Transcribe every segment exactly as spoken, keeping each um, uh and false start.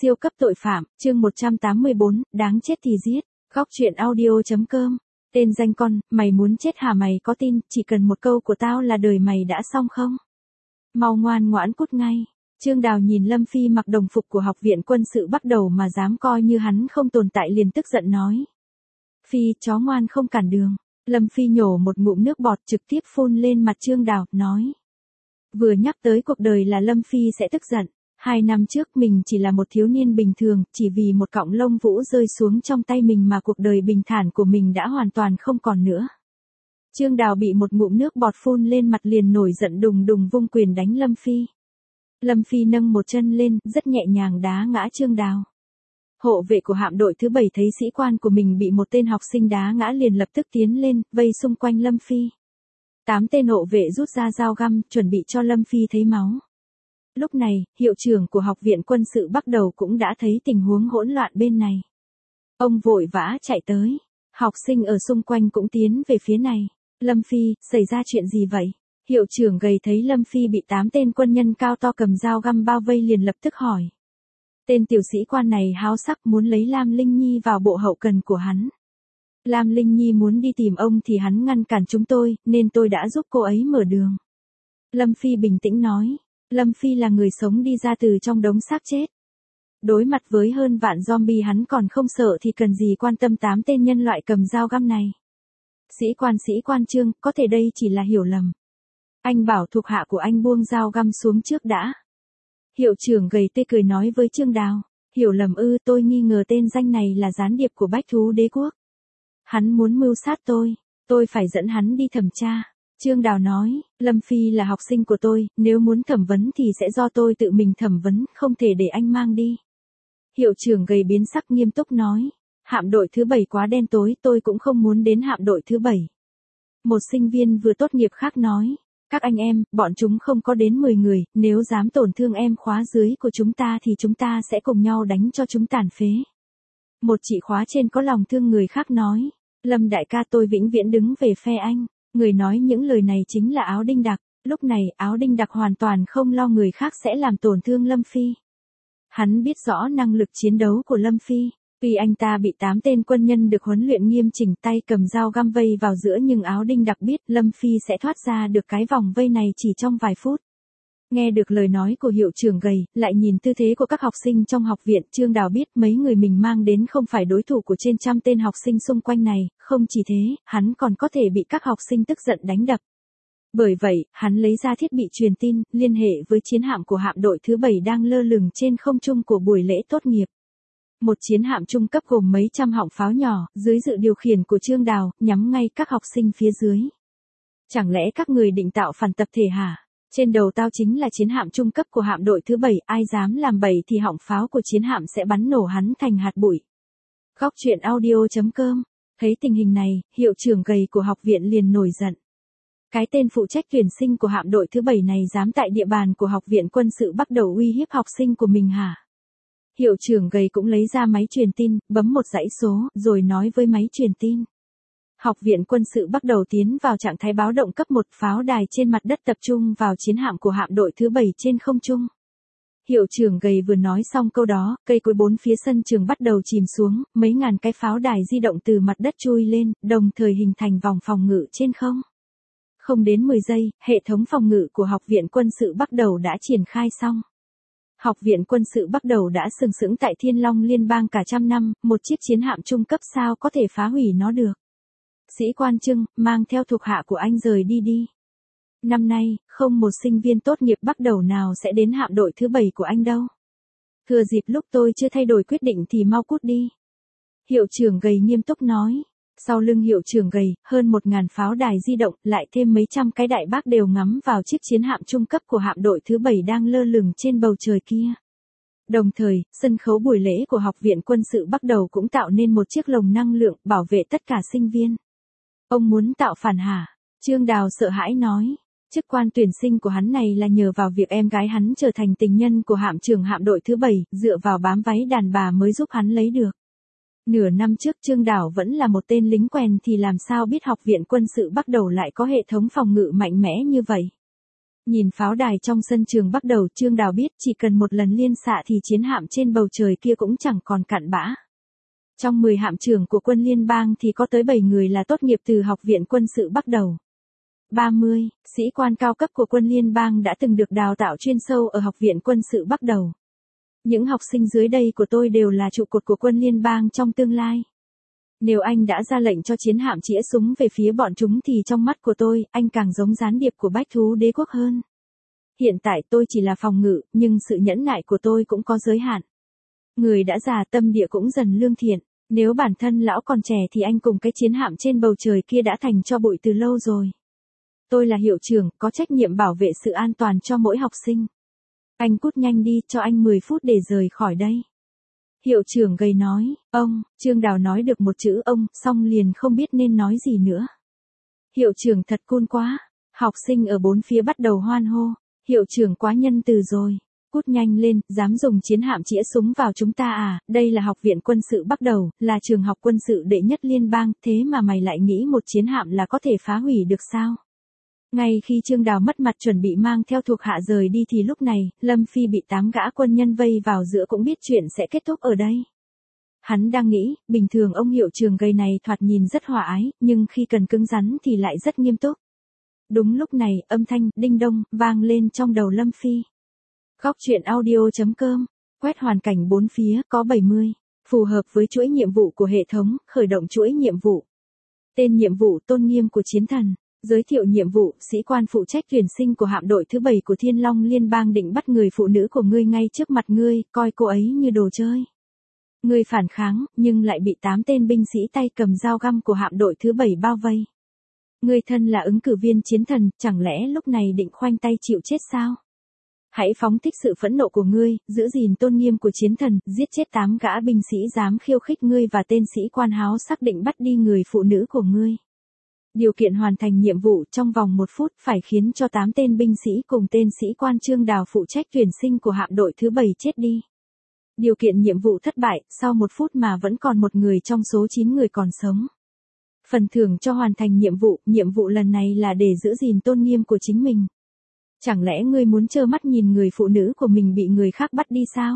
Siêu cấp tội phạm, chương một trăm tám mươi bốn, đáng chết thì giết. Góc truyện audio.com. Tên danh con, mày muốn chết hả? Mày có tin, chỉ cần một câu của tao là đời mày đã xong không? Mau ngoan ngoãn cút ngay. Trương Đào nhìn Lâm Phi mặc đồng phục của học viện quân sự bắt đầu mà dám coi như hắn không tồn tại liền tức giận nói. Phi, chó ngoan không cản đường. Lâm Phi nhổ một ngụm nước bọt trực tiếp phun lên mặt Trương Đào, nói. Vừa nhắc tới cuộc đời là Lâm Phi sẽ tức giận. Hai năm trước mình chỉ là một thiếu niên bình thường, chỉ vì một cọng lông vũ rơi xuống trong tay mình mà cuộc đời bình thản của mình đã hoàn toàn không còn nữa. Trương Đào bị một ngụm nước bọt phun lên mặt liền nổi giận đùng đùng vung quyền đánh Lâm Phi. Lâm Phi nâng một chân lên, rất nhẹ nhàng đá ngã Trương Đào. Hộ vệ của hạm đội thứ bảy thấy sĩ quan của mình bị một tên học sinh đá ngã liền lập tức tiến lên, vây xung quanh Lâm Phi. Tám tên hộ vệ rút ra dao găm, chuẩn bị cho Lâm Phi thấy máu. Lúc này, hiệu trưởng của học viện quân sự bắt đầu cũng đã thấy tình huống hỗn loạn bên này. Ông vội vã chạy tới. Học sinh ở xung quanh cũng tiến về phía này. Lâm Phi, xảy ra chuyện gì vậy? Hiệu trưởng gầy thấy Lâm Phi bị tám tên quân nhân cao to cầm dao găm bao vây liền lập tức hỏi. Tên tiểu sĩ quan này háo sắc muốn lấy Lam Linh Nhi vào bộ hậu cần của hắn. Lam Linh Nhi muốn đi tìm ông thì hắn ngăn cản chúng tôi, nên tôi đã giúp cô ấy mở đường. Lâm Phi bình tĩnh nói. Lâm Phi là người sống đi ra từ trong đống xác chết. Đối mặt với hơn vạn zombie hắn còn không sợ thì cần gì quan tâm tám tên nhân loại cầm dao găm này. Sĩ quan sĩ quan Trương, có thể đây chỉ là hiểu lầm. Anh bảo thuộc hạ của anh buông dao găm xuống trước đã. Hiệu trưởng gầy tê cười nói với Trương Đào. Hiểu lầm ư, tôi nghi ngờ tên danh này là gián điệp của Bách Thú Đế Quốc. Hắn muốn mưu sát tôi, tôi phải dẫn hắn đi thẩm tra. Trương Đào nói, Lâm Phi là học sinh của tôi, nếu muốn thẩm vấn thì sẽ do tôi tự mình thẩm vấn, không thể để anh mang đi. Hiệu trưởng gầy biến sắc nghiêm túc nói, hạm đội thứ bảy quá đen tối, tôi cũng không muốn đến hạm đội thứ bảy. Một sinh viên vừa tốt nghiệp khác nói, các anh em, bọn chúng không có đến mười người, nếu dám tổn thương em khóa dưới của chúng ta thì chúng ta sẽ cùng nhau đánh cho chúng tàn phế. Một chị khóa trên có lòng thương người khác nói, Lâm đại ca tôi vĩnh viễn đứng về phe anh. Người nói những lời này chính là Áo Đinh Đặc, lúc này Áo Đinh Đặc hoàn toàn không lo người khác sẽ làm tổn thương Lâm Phi. Hắn biết rõ năng lực chiến đấu của Lâm Phi, vì anh ta bị tám tên quân nhân được huấn luyện nghiêm chỉnh tay cầm dao găm vây vào giữa nhưng Áo Đinh Đặc biết Lâm Phi sẽ thoát ra được cái vòng vây này chỉ trong vài phút. Nghe được lời nói của hiệu trưởng gầy, lại nhìn tư thế của các học sinh trong học viện, Trương Đào biết mấy người mình mang đến không phải đối thủ của trên trăm tên học sinh xung quanh này, không chỉ thế, hắn còn có thể bị các học sinh tức giận đánh đập. Bởi vậy, hắn lấy ra thiết bị truyền tin, liên hệ với chiến hạm của hạm đội thứ bảy đang lơ lửng trên không trung của buổi lễ tốt nghiệp. Một chiến hạm trung cấp gồm mấy trăm họng pháo nhỏ, dưới sự điều khiển của Trương Đào, nhắm ngay các học sinh phía dưới. Chẳng lẽ các người định tạo phản tập thể hả? Trên đầu tao chính là chiến hạm trung cấp của hạm đội thứ bảy, ai dám làm bậy thì họng pháo của chiến hạm sẽ bắn nổ hắn thành hạt bụi. Góc truyện audio.com. Thấy tình hình này, hiệu trưởng gầy của học viện liền nổi giận. Cái tên phụ trách tuyển sinh của hạm đội thứ bảy này dám tại địa bàn của học viện quân sự bắt đầu uy hiếp học sinh của mình hả? Hiệu trưởng gầy cũng lấy ra máy truyền tin, bấm một dãy số, rồi nói với máy truyền tin. Học viện quân sự bắt đầu tiến vào trạng thái báo động cấp một, pháo đài trên mặt đất tập trung vào chiến hạm của hạm đội thứ bảy trên không trung. Hiệu trưởng gầy vừa nói xong câu đó, cây cối bốn phía sân trường bắt đầu chìm xuống, mấy ngàn cái pháo đài di động từ mặt đất chui lên, đồng thời hình thành vòng phòng ngự trên không. Không đến mười giây, hệ thống phòng ngự của học viện quân sự bắt đầu đã triển khai xong. Học viện quân sự bắt đầu đã sừng sững tại Thiên Long Liên bang cả trăm năm, một chiếc chiến hạm trung cấp sao có thể phá hủy nó được. Sĩ quan Trương, mang theo thuộc hạ của anh rời đi đi. Năm nay, không một sinh viên tốt nghiệp bắt đầu nào sẽ đến hạm đội thứ bảy của anh đâu. Thừa dịp lúc tôi chưa thay đổi quyết định thì mau cút đi. Hiệu trưởng gầy nghiêm túc nói. Sau lưng hiệu trưởng gầy, hơn một ngàn pháo đài di động, lại thêm mấy trăm cái đại bác đều ngắm vào chiếc chiến hạm trung cấp của hạm đội thứ bảy đang lơ lửng trên bầu trời kia. Đồng thời, sân khấu buổi lễ của học viện quân sự bắt đầu cũng tạo nên một chiếc lồng năng lượng, bảo vệ tất cả sinh viên. Ông muốn tạo phản hả? Trương Đào sợ hãi nói. Chức quan tuyển sinh của hắn này là nhờ vào việc em gái hắn trở thành tình nhân của hạm trưởng hạm đội thứ bảy, dựa vào bám váy đàn bà mới giúp hắn lấy được. Nửa năm trước Trương Đào vẫn là một tên lính quèn thì làm sao biết học viện quân sự bắt đầu lại có hệ thống phòng ngự mạnh mẽ như vậy. Nhìn pháo đài trong sân trường bắt đầu, Trương Đào biết chỉ cần một lần liên xạ thì chiến hạm trên bầu trời kia cũng chẳng còn cặn bã. Trong mười hạm trưởng của quân liên bang thì có tới bảy người là tốt nghiệp từ Học viện Quân sự bắt đầu. ba mươi sĩ quan cao cấp của quân liên bang đã từng được đào tạo chuyên sâu ở Học viện Quân sự bắt đầu. Những học sinh dưới đây của tôi đều là trụ cột của quân liên bang trong tương lai. Nếu anh đã ra lệnh cho chiến hạm chĩa súng về phía bọn chúng thì trong mắt của tôi, anh càng giống gián điệp của bách thú đế quốc hơn. Hiện tại tôi chỉ là phòng ngự, nhưng sự nhẫn nại của tôi cũng có giới hạn. Người đã già tâm địa cũng dần lương thiện, nếu bản thân lão còn trẻ thì anh cùng cái chiến hạm trên bầu trời kia đã thành tro bụi từ lâu rồi. Tôi là hiệu trưởng, có trách nhiệm bảo vệ sự an toàn cho mỗi học sinh. Anh cút nhanh đi, cho anh mười phút để rời khỏi đây. Hiệu trưởng gầy nói, ông, Trương Đào nói được một chữ ông, xong liền không biết nên nói gì nữa. Hiệu trưởng thật cool quá. Học sinh ở bốn phía bắt đầu hoan hô. Hiệu trưởng quá nhân từ rồi. Cút nhanh lên, dám dùng chiến hạm chĩa súng vào chúng ta à, đây là Học viện Quân sự bắt đầu, là trường học quân sự đệ nhất liên bang, thế mà mày lại nghĩ một chiến hạm là có thể phá hủy được sao? Ngay khi Trương Đào mất mặt chuẩn bị mang theo thuộc hạ rời đi thì lúc này, Lâm Phi bị tám gã quân nhân vây vào giữa cũng biết chuyện sẽ kết thúc ở đây. Hắn đang nghĩ, bình thường ông hiệu trưởng gầy này thoạt nhìn rất hòa ái, nhưng khi cần cứng rắn thì lại rất nghiêm túc. Đúng lúc này, âm thanh đinh đông vang lên trong đầu Lâm Phi. Góc truyện audio chấm com, quét hoàn cảnh bốn phía có bảy mươi, phù hợp với chuỗi nhiệm vụ của hệ thống, khởi động chuỗi nhiệm vụ. Tên nhiệm vụ tôn nghiêm của chiến thần. Giới thiệu nhiệm vụ, sĩ quan phụ trách tuyển sinh của hạm đội thứ bảy của Thiên Long Liên bang định bắt người phụ nữ của ngươi ngay trước mặt ngươi, coi cô ấy như đồ chơi. Ngươi phản kháng, nhưng lại bị tám tên binh sĩ tay cầm dao găm của hạm đội thứ bảy bao vây. Ngươi thân là ứng cử viên chiến thần, chẳng lẽ lúc này định khoanh tay chịu chết sao? Hãy phóng thích sự phẫn nộ của ngươi, giữ gìn tôn nghiêm của chiến thần, giết chết tám gã binh sĩ dám khiêu khích ngươi và tên sĩ quan háo sắc định bắt đi người phụ nữ của ngươi. Điều kiện hoàn thành nhiệm vụ trong vòng một phút phải khiến cho tám tên binh sĩ cùng tên sĩ quan Trương Đào phụ trách tuyển sinh của hạm đội thứ bảy chết đi. Điều kiện nhiệm vụ thất bại, sau một phút mà vẫn còn một người trong số chín người còn sống. Phần thưởng cho hoàn thành nhiệm vụ, nhiệm vụ lần này là để giữ gìn tôn nghiêm của chính mình. Chẳng lẽ ngươi muốn trơ mắt nhìn người phụ nữ của mình bị người khác bắt đi sao?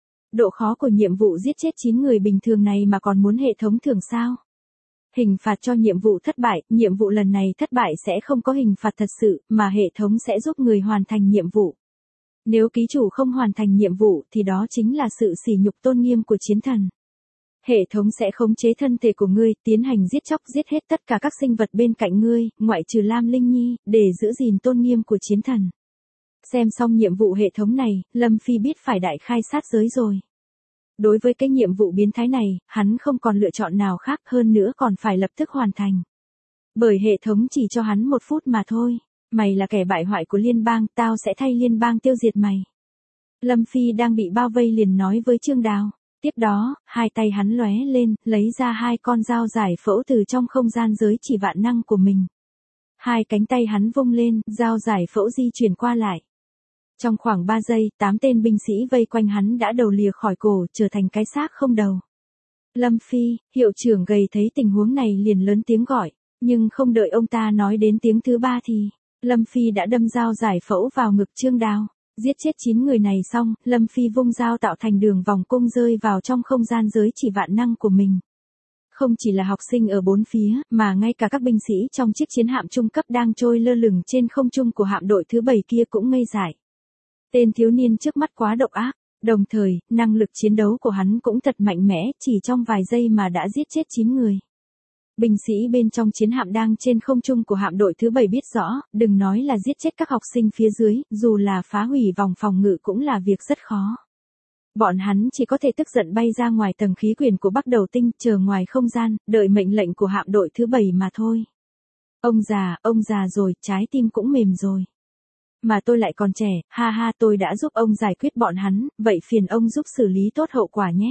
Độ khó của nhiệm vụ giết chết chín người bình thường này mà còn muốn hệ thống thưởng sao? Hình phạt cho nhiệm vụ thất bại, nhiệm vụ lần này thất bại sẽ không có hình phạt thật sự, mà hệ thống sẽ giúp người hoàn thành nhiệm vụ. Nếu ký chủ không hoàn thành nhiệm vụ thì đó chính là sự sỉ nhục tôn nghiêm của chiến thần. Hệ thống sẽ khống chế thân thể của ngươi, tiến hành giết chóc giết hết tất cả các sinh vật bên cạnh ngươi, ngoại trừ Lam Linh Nhi, để giữ gìn tôn nghiêm của chiến thần. Xem xong nhiệm vụ hệ thống này, Lâm Phi biết phải đại khai sát giới rồi. Đối với cái nhiệm vụ biến thái này, hắn không còn lựa chọn nào khác hơn nữa còn phải lập tức hoàn thành. Bởi hệ thống chỉ cho hắn một phút mà thôi. Mày là kẻ bại hoại của liên bang, tao sẽ thay liên bang tiêu diệt mày. Lâm Phi đang bị bao vây liền nói với Trương Đào. Tiếp đó, hai tay hắn lóe lên, lấy ra hai con dao giải phẫu từ trong không gian giới chỉ vạn năng của mình. Hai cánh tay hắn vung lên, dao giải phẫu di chuyển qua lại. Trong khoảng ba giây, tám tên binh sĩ vây quanh hắn đã đầu lìa khỏi cổ, trở thành cái xác không đầu. Lâm Phi, hiệu trưởng gầy thấy tình huống này liền lớn tiếng gọi, nhưng không đợi ông ta nói đến tiếng thứ ba thì, Lâm Phi đã đâm dao giải phẫu vào ngực Trương Đào. Giết chết chín người này xong, Lâm Phi vung dao tạo thành đường vòng cung rơi vào trong không gian giới chỉ vạn năng của mình. Không chỉ là học sinh ở bốn phía, mà ngay cả các binh sĩ trong chiếc chiến hạm trung cấp đang trôi lơ lửng trên không trung của hạm đội thứ bảy kia cũng ngây dại. Tên thiếu niên trước mắt quá độc ác, đồng thời, năng lực chiến đấu của hắn cũng thật mạnh mẽ, chỉ trong vài giây mà đã giết chết chín người. Binh sĩ bên trong chiến hạm đang trên không trung của hạm đội thứ bảy biết rõ, đừng nói là giết chết các học sinh phía dưới, dù là phá hủy vòng phòng ngự cũng là việc rất khó. Bọn hắn chỉ có thể tức giận bay ra ngoài tầng khí quyển của Bắc Đầu Tinh, chờ ngoài không gian, đợi mệnh lệnh của hạm đội thứ bảy mà thôi. Ông già, ông già rồi, trái tim cũng mềm rồi. Mà tôi lại còn trẻ, ha ha, tôi đã giúp ông giải quyết bọn hắn, vậy phiền ông giúp xử lý tốt hậu quả nhé.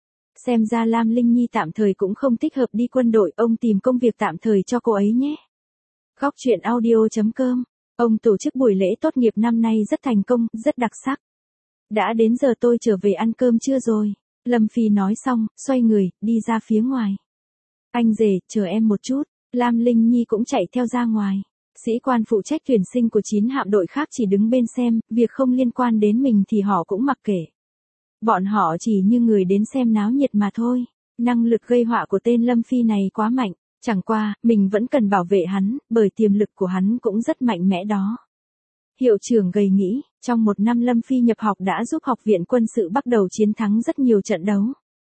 Xem ra Lam Linh Nhi tạm thời cũng không thích hợp đi quân đội, ông tìm công việc tạm thời cho cô ấy nhé. Góc truyện audio chấm com, ông tổ chức buổi lễ tốt nghiệp năm nay rất thành công, rất đặc sắc. Đã đến giờ tôi trở về ăn cơm chưa rồi? Lâm Phi nói xong, xoay người, đi ra phía ngoài. Anh rể, chờ em một chút. Lam Linh Nhi cũng chạy theo ra ngoài. Sĩ quan phụ trách tuyển sinh của chín hạm đội khác chỉ đứng bên xem, việc không liên quan đến mình thì họ cũng mặc kệ. Bọn họ chỉ như người đến xem náo nhiệt mà thôi. Năng lực gây họa của tên Lâm Phi này quá mạnh, chẳng qua, mình vẫn cần bảo vệ hắn, bởi tiềm lực của hắn cũng rất mạnh mẽ đó. Hiệu trưởng gầy nghĩ, trong một năm Lâm Phi nhập học đã giúp học viện quân sự bắt đầu chiến thắng rất nhiều trận đấu.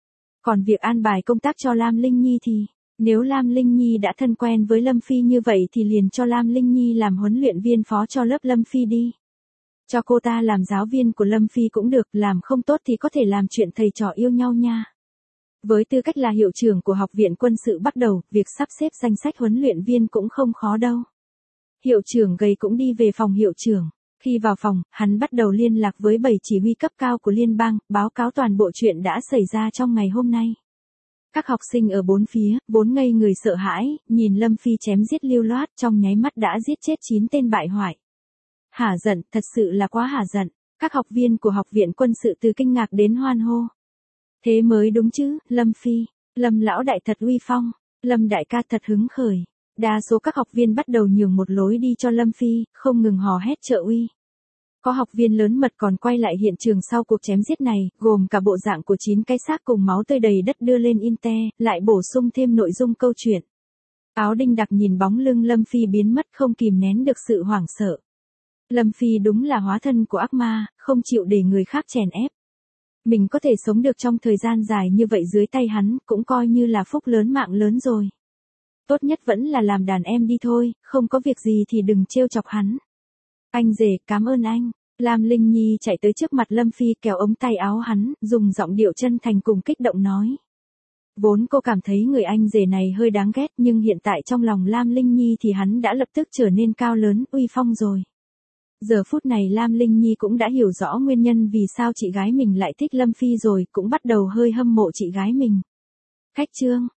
Còn việc an bài công tác cho Lam Linh Nhi thì, nếu Lam Linh Nhi đã thân quen với Lâm Phi như vậy thì liền cho Lam Linh Nhi làm huấn luyện viên phó cho lớp Lâm Phi đi. Cho cô ta làm giáo viên của Lâm Phi cũng được, làm không tốt thì có thể làm chuyện thầy trò yêu nhau nha. Với tư cách là hiệu trưởng của học viện quân sự bắt đầu, việc sắp xếp danh sách huấn luyện viên cũng không khó đâu. Hiệu trưởng gầy cũng đi về phòng hiệu trưởng. Khi vào phòng, hắn bắt đầu liên lạc với bảy chỉ huy cấp cao của liên bang, báo cáo toàn bộ chuyện đã xảy ra trong ngày hôm nay. Các học sinh ở bốn phía, vốn ngây người sợ hãi, nhìn Lâm Phi chém giết lưu loát trong nháy mắt đã giết chết chín tên bại hoại. Hả giận, thật sự là quá hả giận. Các học viên của học viện quân sự từ kinh ngạc đến hoan hô. Thế mới đúng chứ, Lâm Phi, Lâm lão đại thật uy phong, Lâm đại ca thật hứng khởi. Đa số các học viên bắt đầu nhường một lối đi cho Lâm Phi, không ngừng hò hét trợ uy. Có học viên lớn mật còn quay lại hiện trường sau cuộc chém giết này, gồm cả bộ dạng của chín cái xác cùng máu tươi đầy đất đưa lên Inte, lại bổ sung thêm nội dung câu chuyện. Áo đinh đặc nhìn bóng lưng Lâm Phi biến mất không kìm nén được sự hoảng sợ. Lâm Phi đúng là hóa thân của ác ma, không chịu để người khác chèn ép. Mình có thể sống được trong thời gian dài như vậy dưới tay hắn, cũng coi như là phúc lớn mạng lớn rồi. Tốt nhất vẫn là làm đàn em đi thôi, không có việc gì thì đừng trêu chọc hắn. Anh rể, cảm ơn anh. Lam Linh Nhi chạy tới trước mặt Lâm Phi kéo ống tay áo hắn, dùng giọng điệu chân thành cùng kích động nói. Vốn cô cảm thấy người anh rể này hơi đáng ghét, nhưng hiện tại trong lòng Lam Linh Nhi thì hắn đã lập tức trở nên cao lớn, uy phong rồi. Giờ phút này Lam Linh Nhi cũng đã hiểu rõ nguyên nhân vì sao chị gái mình lại thích Lâm Phi rồi, cũng bắt đầu hơi hâm mộ chị gái mình. Khách trương,